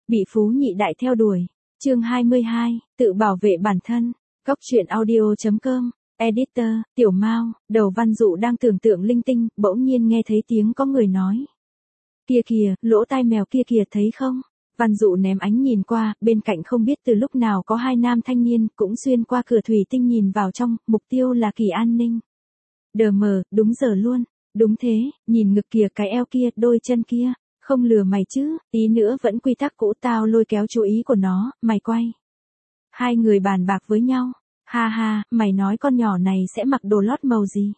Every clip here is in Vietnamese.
Bị phú nhị đại theo đuổi. Chương 22, tự bảo vệ bản thân. Góc truyện audio.com. Editor, Tiểu Mao. Đầu Văn Dụ đang tưởng tượng linh tinh, bỗng nhiên nghe thấy tiếng có người nói. Kia kìa, lỗ tai mèo kia kìa, thấy không? Văn Dụ ném ánh nhìn qua, bên cạnh không biết từ lúc nào có hai nam thanh niên, cũng xuyên qua cửa thủy tinh nhìn vào trong, mục tiêu là Kỳ An Ninh. Đờ mờ, đúng giờ luôn. Đúng thế, nhìn ngực kìa, cái eo kia, đôi chân kia. Không lừa mày chứ, tí nữa vẫn quy tắc cũ, tao lôi kéo chú ý của nó, mày quay. Hai người bàn bạc với nhau. Ha ha, mày nói con nhỏ này sẽ mặc đồ lót màu gì?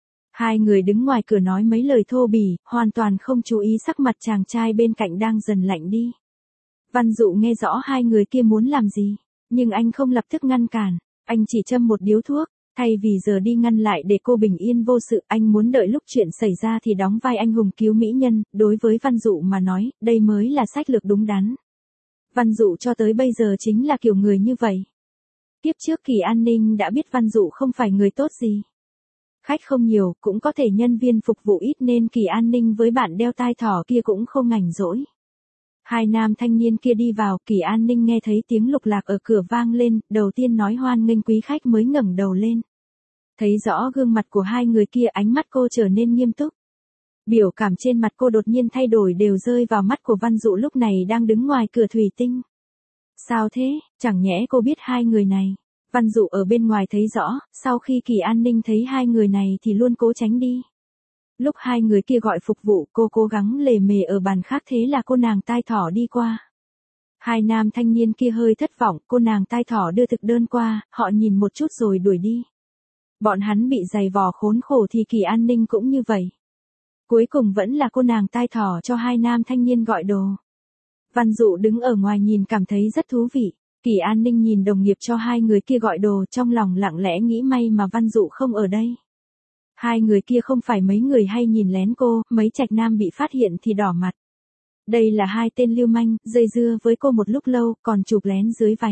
Hai người đứng ngoài cửa nói mấy lời thô bỉ, hoàn toàn không chú ý sắc mặt chàng trai bên cạnh đang dần lạnh đi. Văn Dụ nghe rõ hai người kia muốn làm gì, nhưng anh không lập tức ngăn cản, anh chỉ châm một điếu thuốc, thay vì giờ đi ngăn lại để cô bình yên vô sự, anh muốn đợi lúc chuyện xảy ra thì đóng vai anh hùng cứu mỹ nhân, đối với Văn Dụ mà nói, đây mới là sách lược đúng đắn. Văn Dụ cho tới bây giờ chính là kiểu người như vậy. Tiếp trước Kỳ An Ninh đã biết Văn Dụ không phải người tốt gì. Khách không nhiều, cũng có thể nhân viên phục vụ ít nên Kỳ An Ninh với bạn đeo tai thỏ kia cũng không ngảnh rỗi. Hai nam thanh niên kia đi vào, Kỳ An Ninh nghe thấy tiếng lục lạc ở cửa vang lên, đầu tiên nói hoan nghênh quý khách mới ngẩng đầu lên. Thấy rõ gương mặt của hai người kia, ánh mắt cô trở nên nghiêm túc. Biểu cảm trên mặt cô đột nhiên thay đổi, đều rơi vào mắt của Văn Dụ lúc này đang đứng ngoài cửa thủy tinh. Sao thế, chẳng nhẽ cô biết hai người này? Văn Dụ ở bên ngoài thấy rõ, sau khi Kỳ An Ninh thấy hai người này thì luôn cố tránh đi. Lúc hai người kia gọi phục vụ, cô cố gắng lề mề ở bàn khác, thế là cô nàng tai thỏ đi qua. Hai nam thanh niên kia hơi thất vọng, cô nàng tai thỏ đưa thực đơn qua, họ nhìn một chút rồi đuổi đi. Bọn hắn bị giày vò khốn khổ thì Kỳ An Ninh cũng như vậy. Cuối cùng vẫn là cô nàng tai thỏ cho hai nam thanh niên gọi đồ. Văn Dụ đứng ở ngoài nhìn cảm thấy rất thú vị. Kỳ An Ninh nhìn đồng nghiệp cho hai người kia gọi đồ, trong lòng lặng lẽ nghĩ may mà Văn Dụ không ở đây. Hai người kia không phải mấy người hay nhìn lén cô, mấy trạch nam bị phát hiện thì đỏ mặt. Đây là hai tên lưu manh, dây dưa với cô một lúc lâu, còn chụp lén dưới váy.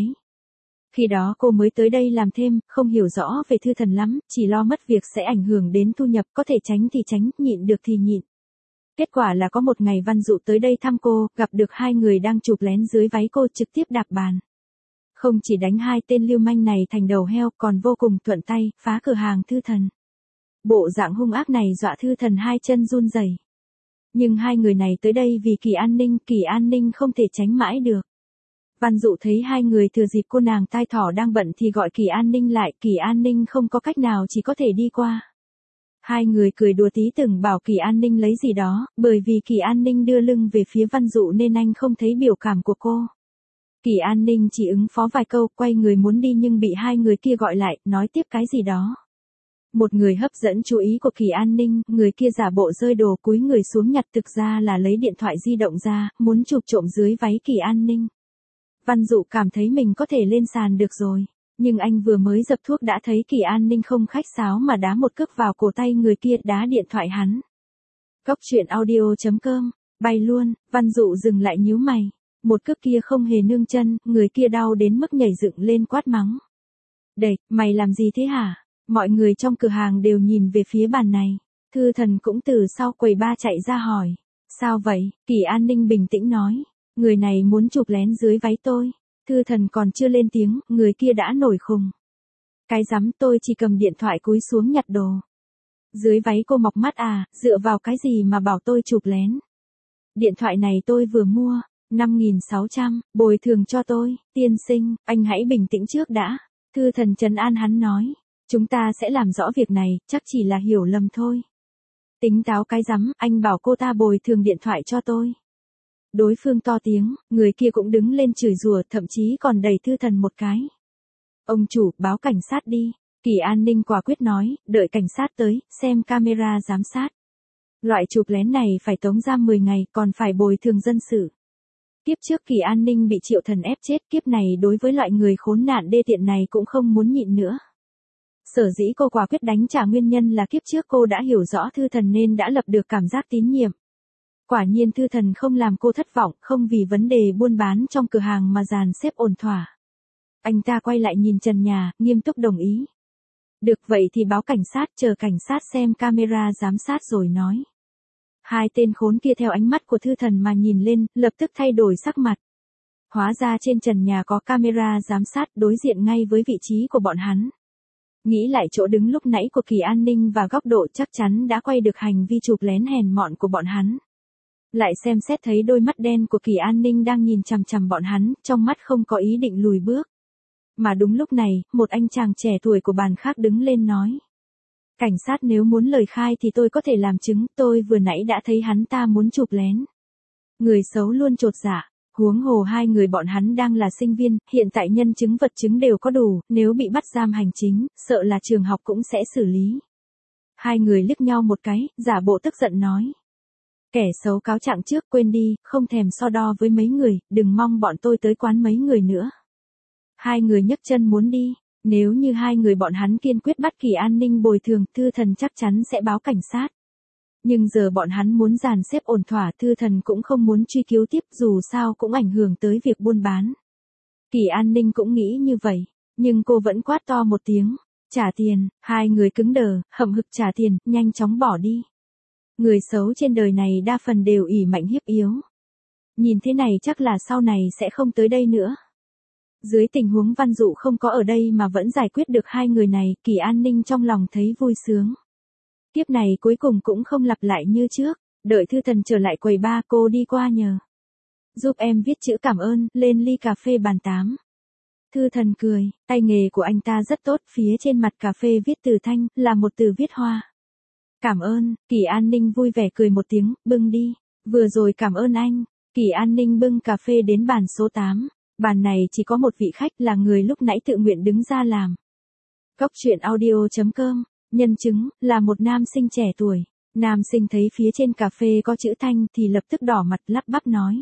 Khi đó cô mới tới đây làm thêm, không hiểu rõ về Thư Thần lắm, chỉ lo mất việc sẽ ảnh hưởng đến thu nhập, có thể tránh thì tránh, nhịn được thì nhịn. Kết quả là có một ngày Văn Dụ tới đây thăm cô, gặp được hai người đang chụp lén dưới váy cô, trực tiếp đạp bàn. Không chỉ đánh hai tên lưu manh này thành đầu heo, còn vô cùng thuận tay, phá cửa hàng Thư Thần. Bộ dạng hung ác này dọa Thư Thần hai chân run rẩy. Nhưng hai người này tới đây vì Kỳ An Ninh không thể tránh mãi được. Văn Dụ thấy hai người thừa dịp cô nàng tai thỏ đang bận thì gọi Kỳ An Ninh lại, Kỳ An Ninh không có cách nào chỉ có thể đi qua. Hai người cười đùa tí từng bảo Kỳ An Ninh lấy gì đó, bởi vì Kỳ An Ninh đưa lưng về phía Văn Dụ nên anh không thấy biểu cảm của cô. Kỳ An Ninh chỉ ứng phó vài câu, quay người muốn đi nhưng bị hai người kia gọi lại, nói tiếp cái gì đó. Một người hấp dẫn chú ý của Kỳ An Ninh, người kia giả bộ rơi đồ cúi người xuống nhặt, thực ra là lấy điện thoại di động ra, muốn chụp trộm dưới váy Kỳ An Ninh. Văn Dụ cảm thấy mình có thể lên sàn được rồi, nhưng anh vừa mới dập thuốc đã thấy Kỳ An Ninh không khách sáo mà đá một cước vào cổ tay người kia, đá điện thoại hắn. Góc truyện audio.com, bay luôn, Văn Dụ dừng lại nhíu mày. Một cước kia không hề nương chân, người kia đau đến mức nhảy dựng lên quát mắng. Đệt, mày làm gì thế hả? Mọi người trong cửa hàng đều nhìn về phía bàn này. Thư Thần cũng từ sau quầy ba chạy ra hỏi. Sao vậy? Kỳ An Ninh bình tĩnh nói. Người này muốn chụp lén dưới váy tôi. Thư Thần còn chưa lên tiếng, người kia đã nổi khùng. Cái rắm, tôi chỉ cầm điện thoại cúi xuống nhặt đồ. Dưới váy cô mọc mắt à, dựa vào cái gì mà bảo tôi chụp lén? Điện thoại này tôi vừa mua. 5.600, bồi thường cho tôi, tiên sinh, anh hãy bình tĩnh trước đã. Thư Thần trấn an hắn nói, chúng ta sẽ làm rõ việc này, chắc chỉ là hiểu lầm thôi. Tính táo cái rắm, anh bảo cô ta bồi thường điện thoại cho tôi. Đối phương to tiếng, người kia cũng đứng lên chửi rủa, thậm chí còn đẩy Thư Thần một cái. Ông chủ, báo cảnh sát đi. Kỳ An Ninh quả quyết nói, đợi cảnh sát tới, xem camera giám sát. Loại chụp lén này phải tống giam 10 ngày, còn phải bồi thường dân sự. Kiếp trước Kỳ An Ninh bị Triệu Thần ép chết, kiếp này đối với loại người khốn nạn đê tiện này cũng không muốn nhịn nữa. Sở dĩ cô quả quyết đánh trả nguyên nhân là kiếp trước cô đã hiểu rõ Thư Thần nên đã lập được cảm giác tín nhiệm. Quả nhiên Thư Thần không làm cô thất vọng, không vì vấn đề buôn bán trong cửa hàng mà dàn xếp ổn thỏa. Anh ta quay lại nhìn trần nhà, nghiêm túc đồng ý. Được vậy thì báo cảnh sát, chờ cảnh sát xem camera giám sát rồi nói. Hai tên khốn kia theo ánh mắt của Thư Thần mà nhìn lên, lập tức thay đổi sắc mặt. Hóa ra trên trần nhà có camera giám sát đối diện ngay với vị trí của bọn hắn. Nghĩ lại chỗ đứng lúc nãy của Kỳ An Ninh và góc độ chắc chắn đã quay được hành vi chụp lén hèn mọn của bọn hắn. Lại xem xét thấy đôi mắt đen của Kỳ An Ninh đang nhìn chằm chằm bọn hắn, trong mắt không có ý định lùi bước. Mà đúng lúc này, một anh chàng trẻ tuổi của bàn khác đứng lên nói. Cảnh sát nếu muốn lời khai thì tôi có thể làm chứng, tôi vừa nãy đã thấy hắn ta muốn chụp lén. Người xấu luôn chột dạ, huống hồ hai người bọn hắn đang là sinh viên, hiện tại nhân chứng vật chứng đều có đủ, nếu bị bắt giam hành chính, sợ là trường học cũng sẽ xử lý. Hai người liếc nhau một cái, giả bộ tức giận nói. Kẻ xấu cáo trạng trước, quên đi, không thèm so đo với mấy người, đừng mong bọn tôi tới quán mấy người nữa. Hai người nhấc chân muốn đi, nếu như hai người bọn hắn kiên quyết bắt Kỳ An Ninh bồi thường, Thư Thần chắc chắn sẽ báo cảnh sát. Nhưng giờ bọn hắn muốn dàn xếp ổn thỏa, Thư Thần cũng không muốn truy cứu tiếp, dù sao cũng ảnh hưởng tới việc buôn bán. Kỳ An Ninh cũng nghĩ như vậy, nhưng cô vẫn quát to một tiếng, trả tiền, hai người cứng đờ, hậm hực trả tiền, nhanh chóng bỏ đi. Người xấu trên đời này đa phần đều ỷ mạnh hiếp yếu. Nhìn thế này chắc là sau này sẽ không tới đây nữa. Dưới tình huống Văn Dụ không có ở đây mà vẫn giải quyết được hai người này, Kỳ An Ninh trong lòng thấy vui sướng. Kiếp này cuối cùng cũng không lặp lại như trước, đợi Thư Thần trở lại quầy bar cô đi qua nhờ. Giúp em viết chữ cảm ơn, lên ly cà phê bàn 8. Thư Thần cười, tay nghề của anh ta rất tốt, phía trên mặt cà phê viết từ thanh, là một từ viết hoa. Cảm ơn, Kỳ An Ninh vui vẻ cười một tiếng, bưng đi, vừa rồi cảm ơn anh. Kỳ An Ninh bưng cà phê đến bàn số 8. Bàn này chỉ có một vị khách là người lúc nãy tự nguyện đứng ra làm. Cốc truyện audio.com, nhân chứng, là một nam sinh trẻ tuổi. Nam sinh thấy phía trên cà phê có chữ thanh thì lập tức đỏ mặt lắp bắp nói.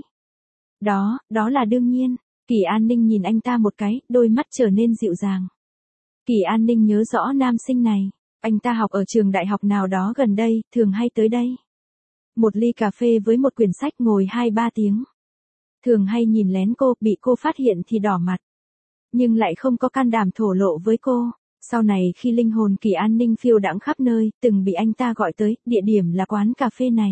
Đó là đương nhiên. Kỳ An Ninh nhìn anh ta một cái, đôi mắt trở nên dịu dàng. Kỳ An Ninh nhớ rõ nam sinh này. Anh ta học ở trường đại học nào đó gần đây, thường hay tới đây. Một ly cà phê với một quyển sách ngồi 2-3 tiếng. Thường hay nhìn lén cô, bị cô phát hiện thì đỏ mặt. Nhưng lại không có can đảm thổ lộ với cô. Sau này khi linh hồn Kỳ An Ninh phiêu đãng khắp nơi, từng bị anh ta gọi tới, địa điểm là quán cà phê này.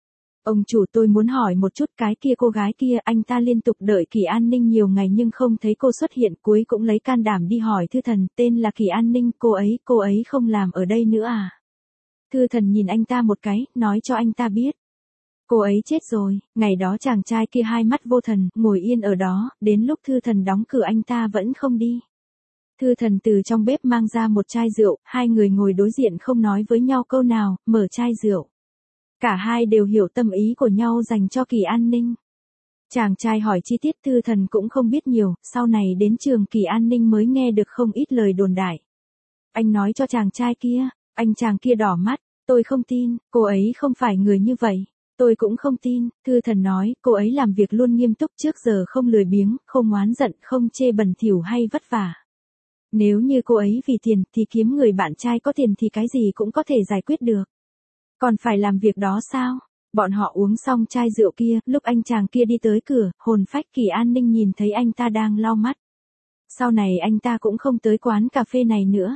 Ông chủ, tôi muốn hỏi một chút, cái kia cô gái kia, anh ta liên tục đợi Kỳ An Ninh nhiều ngày nhưng không thấy cô xuất hiện, cuối cũng lấy can đảm đi hỏi Thư Thần, tên là Kỳ An Ninh, cô ấy không làm ở đây nữa à? Thư Thần nhìn anh ta một cái, nói cho anh ta biết. Cô ấy chết rồi, ngày đó chàng trai kia hai mắt vô thần, ngồi yên ở đó, đến lúc Thư Thần đóng cửa anh ta vẫn không đi. Thư Thần từ trong bếp mang ra một chai rượu, hai người ngồi đối diện không nói với nhau câu nào, mở chai rượu. Cả hai đều hiểu tâm ý của nhau dành cho Kỳ An Ninh. Chàng trai hỏi chi tiết Thư Thần cũng không biết nhiều, sau này đến trường Kỳ An Ninh mới nghe được không ít lời đồn đại. Anh nói cho chàng trai kia, anh chàng kia đỏ mắt, tôi không tin, cô ấy không phải người như vậy. Tôi cũng không tin, Thư Thần nói, cô ấy làm việc luôn nghiêm túc trước giờ không lười biếng, không oán giận, không chê bẩn thỉu hay vất vả. Nếu như cô ấy vì tiền thì kiếm người bạn trai có tiền thì cái gì cũng có thể giải quyết được. Còn phải làm việc đó sao? Bọn họ uống xong chai rượu kia, lúc anh chàng kia đi tới cửa, hồn phách Kỳ An Ninh nhìn thấy anh ta đang lau mắt. Sau này anh ta cũng không tới quán cà phê này nữa.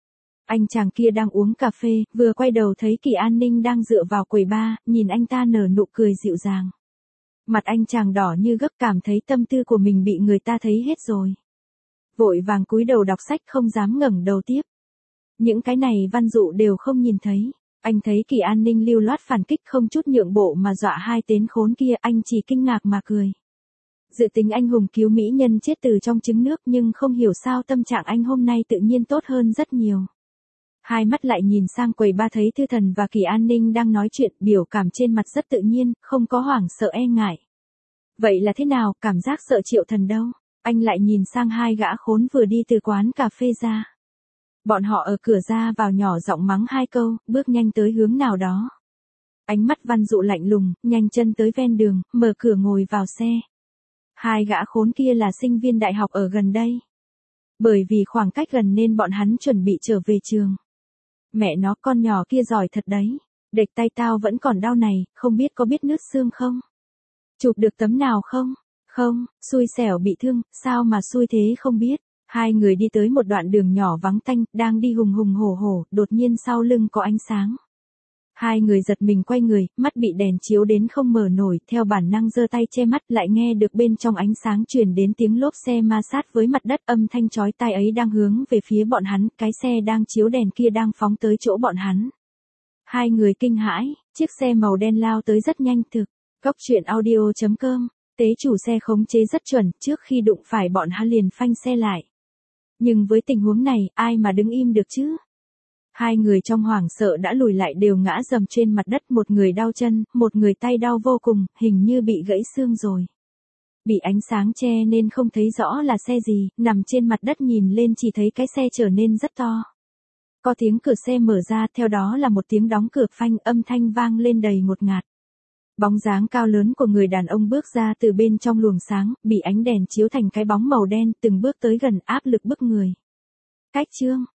Anh chàng kia đang uống cà phê, vừa quay đầu thấy Kỳ An Ninh đang dựa vào quầy bar, nhìn anh ta nở nụ cười dịu dàng. Mặt anh chàng đỏ như gấc, cảm thấy tâm tư của mình bị người ta thấy hết rồi. Vội vàng cúi đầu đọc sách không dám ngẩng đầu tiếp. Những cái này Văn Dụ đều không nhìn thấy. Anh thấy Kỳ An Ninh lưu loát phản kích không chút nhượng bộ mà dọa hai tên khốn kia, anh chỉ kinh ngạc mà cười. Dự tính anh hùng cứu mỹ nhân chết từ trong trứng nước nhưng không hiểu sao tâm trạng anh hôm nay tự nhiên tốt hơn rất nhiều. Hai mắt lại nhìn sang quầy ba thấy Thư Thần và Kỳ An Ninh đang nói chuyện, biểu cảm trên mặt rất tự nhiên, không có hoảng sợ e ngại. Vậy là thế nào, cảm giác sợ Triệu Thần đâu? Anh lại nhìn sang hai gã khốn vừa đi từ quán cà phê ra. Bọn họ ở cửa ra vào nhỏ giọng mắng hai câu, bước nhanh tới hướng nào đó. Ánh mắt Văn Dụ lạnh lùng, nhanh chân tới ven đường, mở cửa ngồi vào xe. Hai gã khốn kia là sinh viên đại học ở gần đây. Bởi vì khoảng cách gần nên bọn hắn chuẩn bị trở về trường. Mẹ nó, con nhỏ kia giỏi thật đấy. Đệch tay tao vẫn còn đau này, không biết có biết nứt xương không? Chụp được tấm nào không? Không, xui xẻo bị thương, sao mà xui thế không biết. Hai người đi tới một đoạn đường nhỏ vắng tanh, đang đi hùng hùng hổ hổ, đột nhiên sau lưng có ánh sáng. Hai người giật mình quay người, mắt bị đèn chiếu đến không mở nổi, theo bản năng giơ tay che mắt, lại nghe được bên trong ánh sáng truyền đến tiếng lốp xe ma sát với mặt đất, âm thanh chói tai ấy đang hướng về phía bọn hắn, cái xe đang chiếu đèn kia đang phóng tới chỗ bọn hắn. Hai người kinh hãi, chiếc xe màu đen lao tới rất nhanh thực. Cóc truyện audio.com, tế chủ xe khống chế rất chuẩn, trước khi đụng phải bọn hắn liền phanh xe lại. Nhưng với tình huống này, ai mà đứng im được chứ? Hai người trong hoảng sợ đã lùi lại đều ngã rầm trên mặt đất, một người đau chân, một người tay đau vô cùng, hình như bị gãy xương rồi. Bị ánh sáng che nên không thấy rõ là xe gì, nằm trên mặt đất nhìn lên chỉ thấy cái xe trở nên rất to. Có tiếng cửa xe mở ra, theo đó là một tiếng đóng cửa phanh, âm thanh vang lên đầy ngột ngạt. Bóng dáng cao lớn của người đàn ông bước ra từ bên trong luồng sáng, bị ánh đèn chiếu thành cái bóng màu đen, từng bước tới gần, áp lực bức người. Cách chương